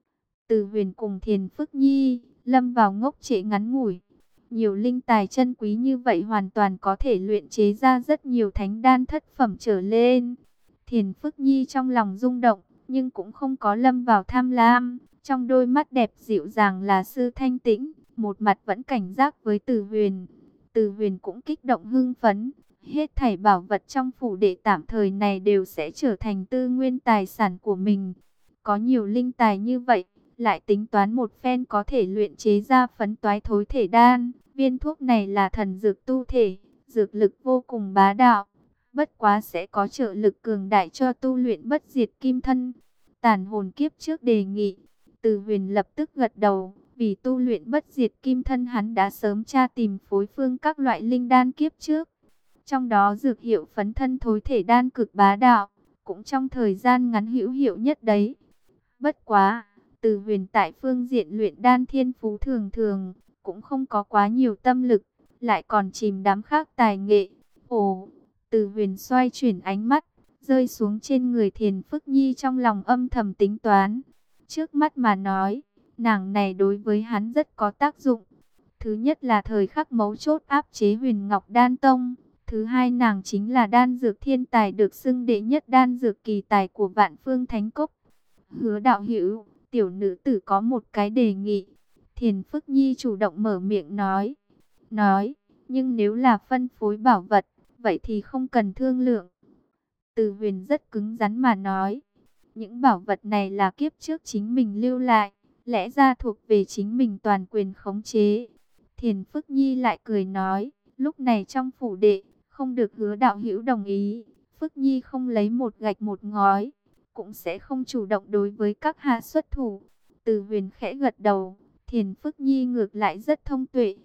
Từ Huyền cùng Thiền Phức Nhi lâm vào ngốc trệ ngắn ngủi. Nhiều linh tài chân quý như vậy hoàn toàn có thể luyện chế ra rất nhiều thánh đan thất phẩm trở lên. Thiền Phức Nhi trong lòng rung động, nhưng cũng không có lâm vào tham lam. Trong đôi mắt đẹp dịu dàng là sự thanh tĩnh, một mặt vẫn cảnh giác với Từ Huyền. Từ Huyền cũng kích động hưng phấn. Hết thảy bảo vật trong phủ đệ tạm thời này đều sẽ trở thành tư nguyên tài sản của mình. Có nhiều linh tài như vậy, lại tính toán một phen có thể luyện chế ra phấn toái thối thể đan. Viên thuốc này là thần dược tu thể, dược lực vô cùng bá đạo. Bất quá sẽ có trợ lực cường đại cho tu luyện bất diệt kim thân. Tàn hồn kiếp trước đề nghị. Từ Huyền lập tức gật đầu. Vì tu luyện bất diệt kim thân, hắn đã sớm tra tìm phối phương các loại linh đan kiếp trước. Trong đó dược hiệu phấn thân thối thể đan cực bá đạo, cũng trong thời gian ngắn hữu hiệu nhất đấy. Bất quá, Từ Huyền tại phương diện luyện đan thiên phú thường thường, cũng không có quá nhiều tâm lực, lại còn chìm đắm khác tài nghệ. Ồ, Từ Huyền xoay chuyển ánh mắt, rơi xuống trên người Thiền Phức Nhi, trong lòng âm thầm tính toán. Trước mắt mà nói, nàng này đối với hắn rất có tác dụng. Thứ nhất là thời khắc mấu chốt áp chế Huyền Ngọc Đan Tông. Thứ hai, nàng chính là đan dược thiên tài được xưng đệ nhất đan dược kỳ tài của Vạn Phương Thánh Cốc. Hứa đạo hữu, tiểu nữ tử có một cái đề nghị. Thiền Phức Nhi chủ động mở miệng nói. Nói, nhưng nếu là phân phối bảo vật, vậy thì không cần thương lượng. Từ Huyền rất cứng rắn mà nói. Những bảo vật này là kiếp trước chính mình lưu lại, lẽ ra thuộc về chính mình toàn quyền khống chế. Thiền Phức Nhi lại cười nói, lúc này trong phủ đệ, không được Hứa đạo hữu đồng ý. Phức Nhi không lấy một gạch một ngói, cũng sẽ không chủ động đối với các hạ xuất thủ. Từ Huyền khẽ gật đầu, Thiền Phức Nhi ngược lại rất thông tuệ.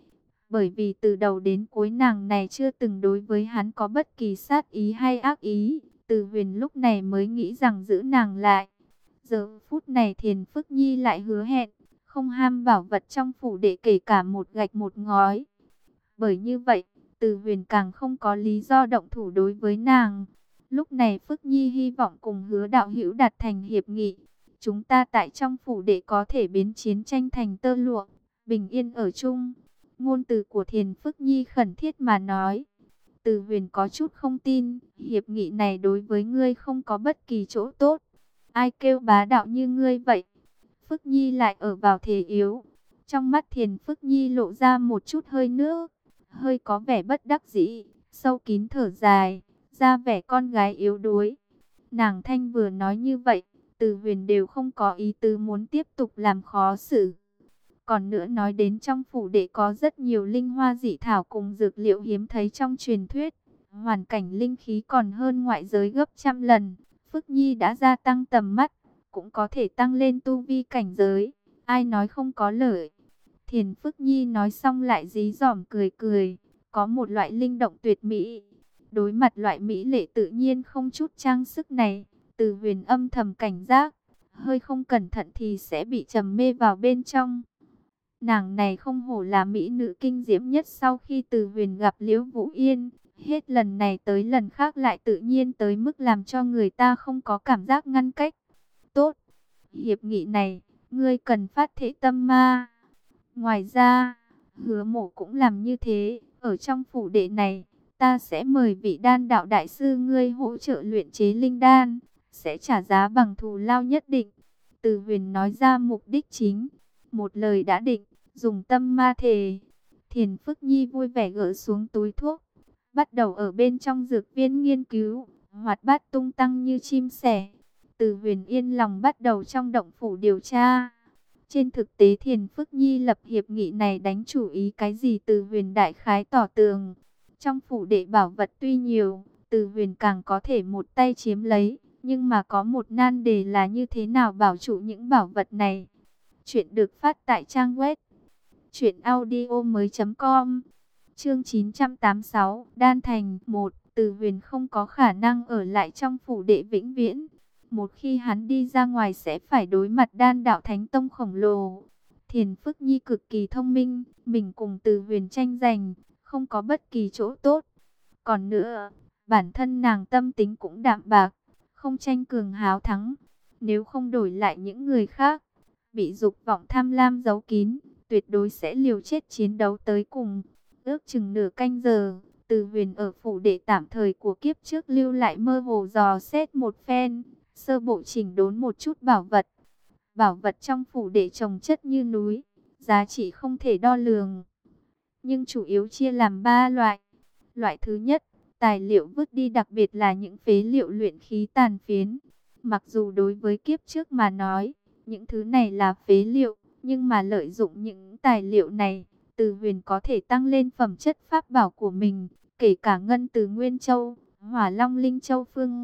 Bởi vì từ đầu đến cuối nàng này chưa từng đối với hắn có bất kỳ sát ý hay ác ý. Từ Huyền lúc này mới nghĩ rằng giữ nàng lại. Giờ phút này Thiền Phức Nhi lại hứa hẹn, không ham bảo vật trong phủ đệ kể cả một gạch một ngói. Bởi như vậy, Từ Huyền càng không có lý do động thủ đối với nàng. Lúc này Phức Nhi hy vọng cùng Hứa đạo hữu đạt thành hiệp nghị. Chúng ta tại trong phủ đệ có thể biến chiến tranh thành tơ lụa, bình yên ở chung. Ngôn từ của Thiền Phức Nhi khẩn thiết mà nói. Từ Huyền có chút không tin, hiệp nghị này đối với ngươi không có bất kỳ chỗ tốt. Ai kêu bá đạo như ngươi vậy? Phức Nhi lại ở vào thế yếu. Trong mắt Thiền Phức Nhi lộ ra một chút hơi nước, hơi có vẻ bất đắc dĩ, sâu kín thở dài, ra vẻ con gái yếu đuối. Nàng thanh vừa nói như vậy, Từ Huyền đều không có ý tứ muốn tiếp tục làm khó xử. Còn nữa nói đến trong phủ đệ có rất nhiều linh hoa dị thảo cùng dược liệu hiếm thấy trong truyền thuyết. Hoàn cảnh linh khí còn hơn ngoại giới gấp trăm lần. Phức Nhi đã gia tăng tầm mắt, cũng có thể tăng lên tu vi cảnh giới. Ai nói không có lợi. Thiền Phức Nhi nói xong lại dí dỏm cười cười. Có một loại linh động tuyệt mỹ. Đối mặt loại mỹ lệ tự nhiên không chút trang sức này, Từ Huyền âm thầm cảnh giác. Hơi không cẩn thận thì sẽ bị trầm mê vào bên trong. Nàng này không hổ là mỹ nữ kinh diễm nhất sau khi Từ Huyền gặp Liễu Vũ Yên. Hết lần này tới lần khác lại tự nhiên tới mức làm cho người ta không có cảm giác ngăn cách. Tốt, hiệp nghị này, ngươi cần phát thể tâm ma. Ngoài ra, Hứa Mộ cũng làm như thế. Ở trong phủ đệ này, ta sẽ mời vị đan đạo đại sư ngươi hỗ trợ luyện chế linh đan. Sẽ trả giá bằng thù lao nhất định. Từ Huyền nói ra mục đích chính. Một lời đã định, dùng tâm ma thề. Thiền Phức Nhi vui vẻ gỡ xuống túi thuốc, bắt đầu ở bên trong dược viên nghiên cứu, hoạt bát tung tăng như chim sẻ. Từ Huyền yên lòng bắt đầu trong động phủ điều tra. Trên thực tế Thiền Phức Nhi lập hiệp nghị này đánh chủ ý cái gì Từ Huyền đại khái tỏ tường. Trong phủ đệ bảo vật tuy nhiều, Từ Huyền càng có thể một tay chiếm lấy. Nhưng mà có một nan đề là như thế nào bảo trụ những bảo vật này. Chuyện được phát tại trang web truyện audio mới chấm com. Chương chín trăm tám mươi sáu, Đan Thành một. Từ Huyền không có khả năng ở lại trong phủ đệ vĩnh viễn. Một khi hắn đi ra ngoài sẽ phải đối mặt Đan đạo Thánh Tông khổng lồ. Thiền Phức Nhi cực kỳ thông minh, mình cùng Từ Huyền tranh giành, không có bất kỳ chỗ tốt. Còn nữa, bản thân nàng tâm tính cũng đạm bạc, không tranh cường háo thắng. Nếu không đổi lại những người khác, bị dục vọng tham lam giấu kín, tuyệt đối sẽ liều chết chiến đấu tới cùng. Ước chừng nửa canh giờ, Từ Huyền ở phủ đệ tạm thời của kiếp trước lưu lại mơ hồ dò xét một phen, sơ bộ chỉnh đốn một chút bảo vật. Bảo vật trong phủ đệ chồng chất như núi, giá trị không thể đo lường. Nhưng chủ yếu chia làm ba loại. Loại thứ nhất, tài liệu vứt đi, đặc biệt là những phế liệu luyện khí tàn phiến. Mặc dù đối với kiếp trước mà nói, những thứ này là phế liệu, nhưng mà lợi dụng những tài liệu này, Từ Huyền có thể tăng lên phẩm chất pháp bảo của mình, kể cả ngân từ Nguyên Châu, Hỏa Long Linh Châu Phương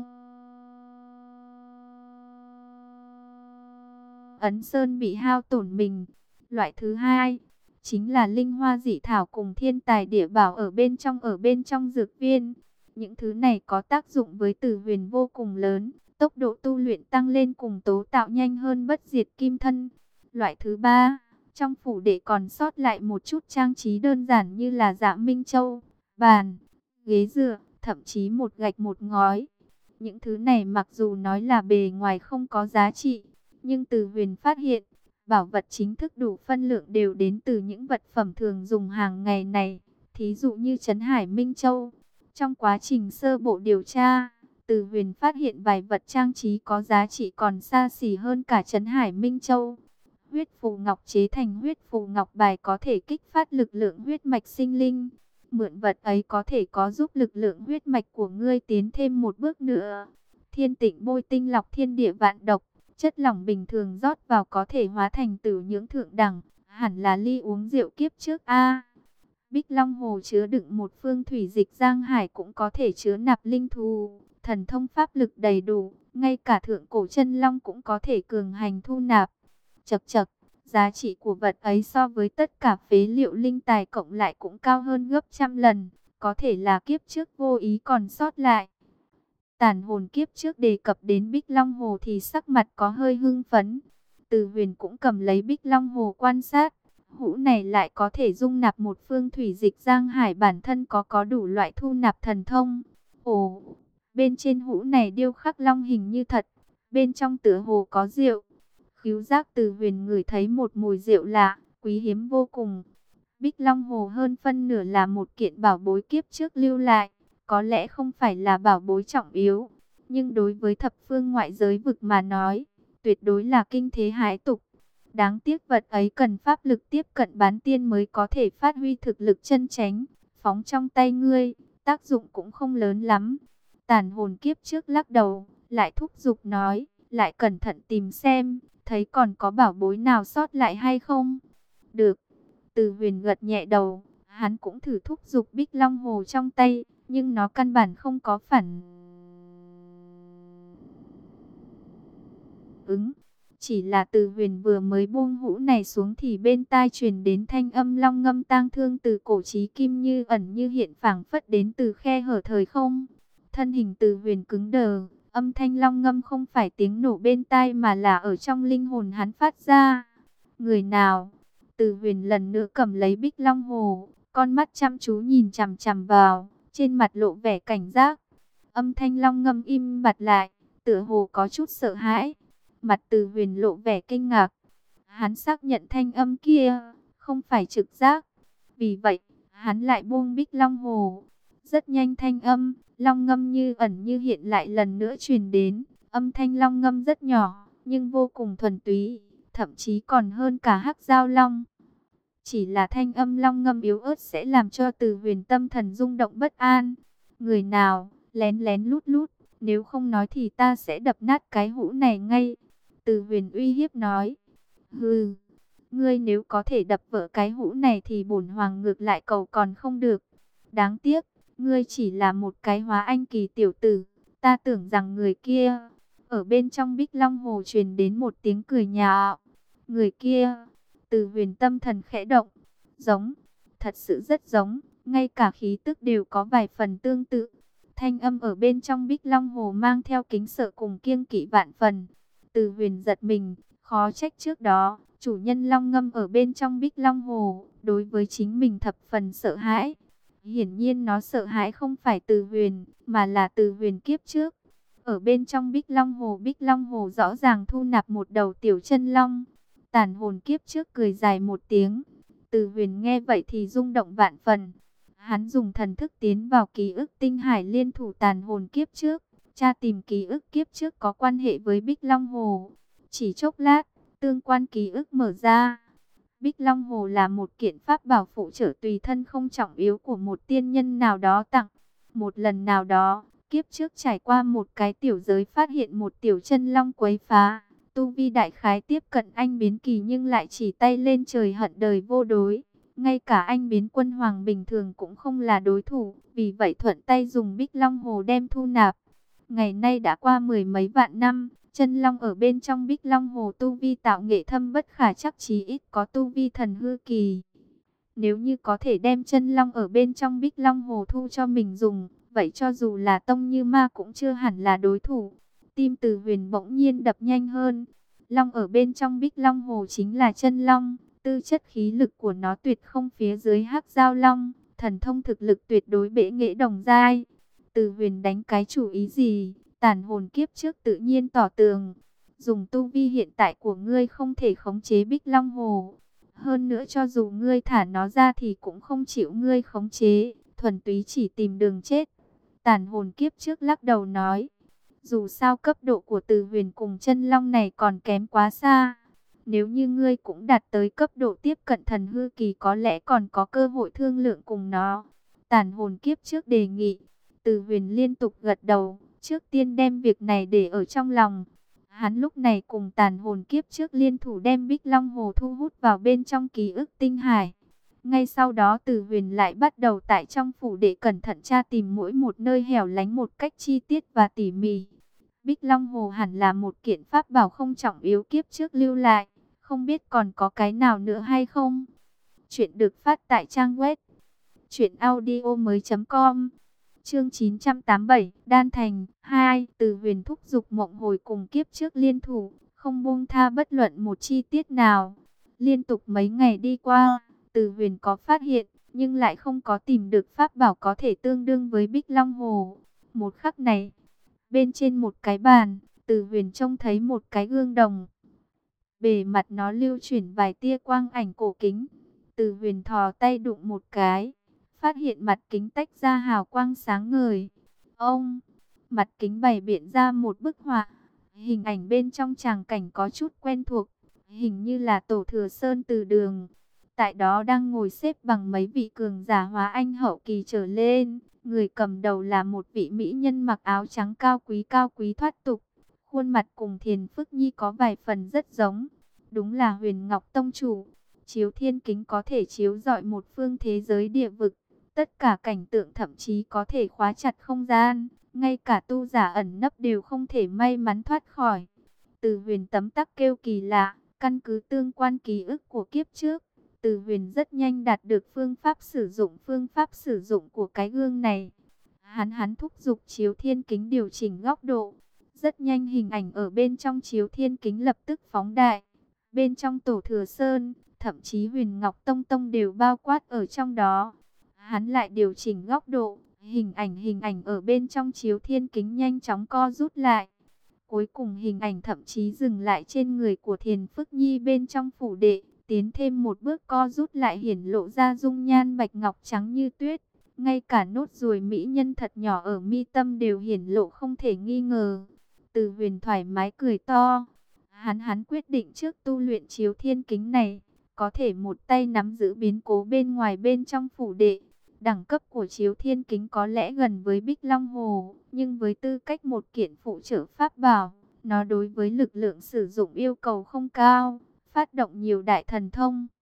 Ấn Sơn bị hao tổn mình. Loại thứ hai chính là linh hoa dị thảo cùng thiên tài địa bảo ở bên trong ở bên trong dược viên. Những thứ này có tác dụng với Từ Huyền vô cùng lớn, tốc độ tu luyện tăng lên cùng tố tạo nhanh hơn bất diệt kim thân. Loại thứ ba, trong phủ đệ còn sót lại một chút trang trí đơn giản như là dạ minh châu, bàn, ghế dựa, thậm chí một gạch một ngói. Những thứ này mặc dù nói là bề ngoài không có giá trị, nhưng Từ Huyền phát hiện, bảo vật chính thức đủ phân lượng đều đến từ những vật phẩm thường dùng hàng ngày này, thí dụ như Trấn Hải Minh Châu. Trong quá trình sơ bộ điều tra, Từ Huyền phát hiện vài vật trang trí có giá trị còn xa xỉ hơn cả Trấn Hải Minh Châu. Huyết phù ngọc chế thành huyết phù ngọc bài có thể kích phát lực lượng huyết mạch sinh linh. Mượn vật ấy có thể có giúp lực lượng huyết mạch của ngươi tiến thêm một bước nữa. Thiên tịnh bôi tinh lọc thiên địa vạn độc. Chất lỏng bình thường rót vào có thể hóa thành tử nhưỡng thượng đẳng. Hẳn là ly uống rượu kiếp trước a. Bích Long Hồ chứa đựng một phương thủy dịch Giang Hải cũng có thể chứa nạp linh thú. Thần thông pháp lực đầy đủ. Ngay cả thượng cổ chân long cũng có thể cường hành thu nạp. Chậc chậc, Giá trị của vật ấy so với tất cả phế liệu linh tài cộng lại cũng cao hơn gấp trăm lần, có thể là kiếp trước vô ý còn sót lại. Tản hồn kiếp trước đề cập đến Bích Long Hồ thì sắc mặt có hơi hưng phấn. Từ Huyền cũng cầm lấy Bích Long Hồ quan sát. Hũ này lại có thể dung nạp một phương thủy dịch, Giang Hải bản thân có có đủ loại thu nạp thần thông. Ồ, bên trên hũ này điêu khắc long hình như thật, bên trong tựa hồ có rượu. Khứu giác Từ Huyền ngửi thấy một mùi rượu lạ, quý hiếm vô cùng. Bích Long Hồ hơn phân nửa là một kiện bảo bối kiếp trước lưu lại, có lẽ không phải là bảo bối trọng yếu, nhưng đối với thập phương ngoại giới vực mà nói, tuyệt đối là kinh thế hãi tục. Đáng tiếc vật ấy cần pháp lực tiếp cận bán tiên mới có thể phát huy thực lực chân chánh, phóng trong tay ngươi, tác dụng cũng không lớn lắm. Tản hồn kiếp trước lắc đầu, lại thúc giục nói, lại cẩn thận tìm xem, thấy còn có bảo bối nào sót lại hay không. Được. Từ Huyền gật nhẹ đầu, hắn cũng thử thúc giục Bích Long Hồ trong tay, nhưng nó căn bản không có phản ứng. Chỉ là Từ Huyền vừa mới buông hũ này xuống thì bên tai truyền đến thanh âm long ngâm tang thương từ cổ chí kim, như ẩn như hiện, phảng phất đến từ khe hở thời không. Thân hình Từ Huyền cứng đờ, âm thanh long ngâm không phải tiếng nổ bên tai mà là ở trong linh hồn hắn phát ra. Người nào? Từ Huyền lần nữa cầm lấy Bích Long Hồ, con mắt chăm chú nhìn chằm chằm vào, trên mặt lộ vẻ cảnh giác. Âm thanh long ngâm im bặt lại, tựa hồ có chút sợ hãi. Mặt Từ Huyền lộ vẻ kinh ngạc. Hắn xác nhận thanh âm kia không phải trực giác. Vì vậy, hắn lại buông Bích Long Hồ. Rất nhanh thanh âm long ngâm như ẩn như hiện lại lần nữa truyền đến. Âm thanh long ngâm rất nhỏ, nhưng vô cùng thuần túy, thậm chí còn hơn cả hắc giao long. Chỉ là thanh âm long ngâm yếu ớt sẽ làm cho Từ Huyền tâm thần rung động bất an. Người nào lén lén lút lút, nếu không nói thì ta sẽ đập nát cái hũ này ngay. Từ Huyền uy hiếp nói. Hừ, ngươi nếu có thể đập vỡ cái hũ này thì bổn hoàng ngược lại cầu còn không được. Đáng tiếc, ngươi chỉ là một cái hóa anh kỳ tiểu tử. Ta tưởng rằng người kia. Ở bên trong Bích Long Hồ truyền đến một tiếng cười nhạo. Người kia. Từ Huyền tâm thần khẽ động. Giống, thật sự rất giống, ngay cả khí tức đều có vài phần tương tự. Thanh âm ở bên trong Bích Long Hồ mang theo kính sợ cùng kiêng kỵ vạn phần. Từ Huyền giật mình, khó trách trước đó, chủ nhân long ngâm ở bên trong Bích Long Hồ, đối với chính mình thập phần sợ hãi. Hiển nhiên nó sợ hãi không phải Từ Huyền, mà là Từ Huyền kiếp trước. Ở bên trong Bích Long Hồ, Bích Long Hồ rõ ràng thu nạp một đầu tiểu chân long. Tản hồn kiếp trước cười dài một tiếng. Từ Huyền nghe vậy thì rung động vạn phần. Hắn dùng thần thức tiến vào ký ức tinh hải liên thủ tàn hồn kiếp trước, tra tìm ký ức kiếp trước có quan hệ với Bích Long Hồ. Chỉ chốc lát, tương quan ký ức mở ra. Bích Long Hồ là một kiện pháp bảo phụ trợ tùy thân không trọng yếu của một tiên nhân nào đó tặng. Một lần nào đó, kiếp trước trải qua một cái tiểu giới phát hiện một tiểu chân long quấy phá. Tu vi đại khái tiếp cận anh biến kỳ nhưng lại chỉ tay lên trời hận đời vô đối. Ngay cả anh biến quân hoàng bình thường cũng không là đối thủ. Vì vậy thuận tay dùng Bích Long Hồ đem thu nạp. Ngày nay đã qua mười mấy vạn năm. Chân long ở bên trong Bích Long Hồ tu vi tạo nghệ thâm bất khả chắc, chí ít có tu vi thần hư kỳ. Nếu như có thể đem chân long ở bên trong Bích Long Hồ thu cho mình dùng, vậy cho dù là tông như ma cũng chưa hẳn là đối thủ. Tim Từ Huyền bỗng nhiên đập nhanh hơn. Long ở bên trong Bích Long Hồ chính là chân long. Tư chất khí lực của nó tuyệt không phía dưới hắc giao long. Thần thông thực lực tuyệt đối bệ nghệ đồng giai. Từ Huyền đánh cái chủ ý gì? Tản hồn kiếp trước tự nhiên tỏ tường. Dùng tu vi hiện tại của ngươi không thể khống chế Bích Long Hồ. Hơn nữa cho dù ngươi thả nó ra thì cũng không chịu ngươi khống chế. Thuần túy chỉ tìm đường chết. Tản hồn kiếp trước lắc đầu nói. Dù sao cấp độ của Từ Huyền cùng chân long này còn kém quá xa. Nếu như ngươi cũng đạt tới cấp độ tiếp cận thần hư kỳ có lẽ còn có cơ hội thương lượng cùng nó. Tản hồn kiếp trước đề nghị. Từ Huyền liên tục gật đầu. Trước tiên đem việc này để ở trong lòng. Hắn lúc này cùng tàn hồn kiếp trước liên thủ đem Bích Long Hồ thu hút vào bên trong ký ức tinh hải. Ngay sau đó Từ Huyền lại bắt đầu tại trong phủ để cẩn thận tra tìm mỗi một nơi hẻo lánh một cách chi tiết và tỉ mỉ. Bích Long Hồ hẳn là một kiện pháp bảo không trọng yếu kiếp trước lưu lại. Không biết còn có cái nào nữa hay không? Chuyện được phát tại trang web truyện audio mới chấm com. Chương chín trăm tám mươi bảy, Đan Thành hai. Từ Huyền thúc giục Mộng Hồi cùng kiếp trước liên thủ, không buông tha bất luận một chi tiết nào. Liên tục mấy ngày đi qua, Từ Huyền có phát hiện, nhưng lại không có tìm được pháp bảo có thể tương đương với Bích Long Hồ. Một khắc này, bên trên một cái bàn, Từ Huyền trông thấy một cái gương đồng. Bề mặt nó lưu chuyển vài tia quang ảnh cổ kính. Từ Huyền thò tay đụng một cái, phát hiện mặt kính tách ra hào quang sáng ngời. Ông, mặt kính bày biện ra một bức họa. Hình ảnh bên trong tràng cảnh có chút quen thuộc, hình như là Tổ Thừa Sơn Từ Đường. Tại đó đang ngồi xếp bằng mấy vị cường giả hóa anh hậu kỳ trở lên. Người cầm đầu là một vị mỹ nhân mặc áo trắng cao quý cao quý thoát tục. Khuôn mặt cùng Thiền Phức Nhi có vài phần rất giống. Đúng là Huyền Ngọc Tông chủ. Chiếu thiên kính có thể chiếu rọi một phương thế giới địa vực. Tất cả cảnh tượng thậm chí có thể khóa chặt không gian. Ngay cả tu giả ẩn nấp đều không thể may mắn thoát khỏi. Từ Huyền tấm tắc kêu kỳ lạ. Căn cứ tương quan ký ức của kiếp trước, Từ Huyền rất nhanh đạt được phương pháp sử dụng phương pháp sử dụng của cái gương này. Hắn hắn thúc giục chiếu thiên kính điều chỉnh góc độ. Rất nhanh hình ảnh ở bên trong chiếu thiên kính lập tức phóng đại. Bên trong Tổ Thừa Sơn, thậm chí Huyền Ngọc Tông Tông đều bao quát ở trong đó. Hắn lại điều chỉnh góc độ, hình ảnh hình ảnh ở bên trong chiếu thiên kính nhanh chóng co rút lại. Cuối cùng hình ảnh thậm chí dừng lại trên người của Thiền Phức Nhi bên trong phủ đệ, tiến thêm một bước co rút lại hiển lộ ra dung nhan bạch ngọc trắng như tuyết. Ngay cả nốt ruồi mỹ nhân thật nhỏ ở mi tâm đều hiển lộ không thể nghi ngờ. Từ Huyền thoải mái cười to. Hắn hắn quyết định trước tu luyện chiếu thiên kính này, có thể một tay nắm giữ biến cố bên ngoài bên trong phủ đệ. Đẳng cấp của chiếu thiên kính có lẽ gần với Bích Long Hồ, nhưng với tư cách một kiện phụ trợ pháp bảo, nó đối với lực lượng sử dụng yêu cầu không cao, phát động nhiều đại thần thông.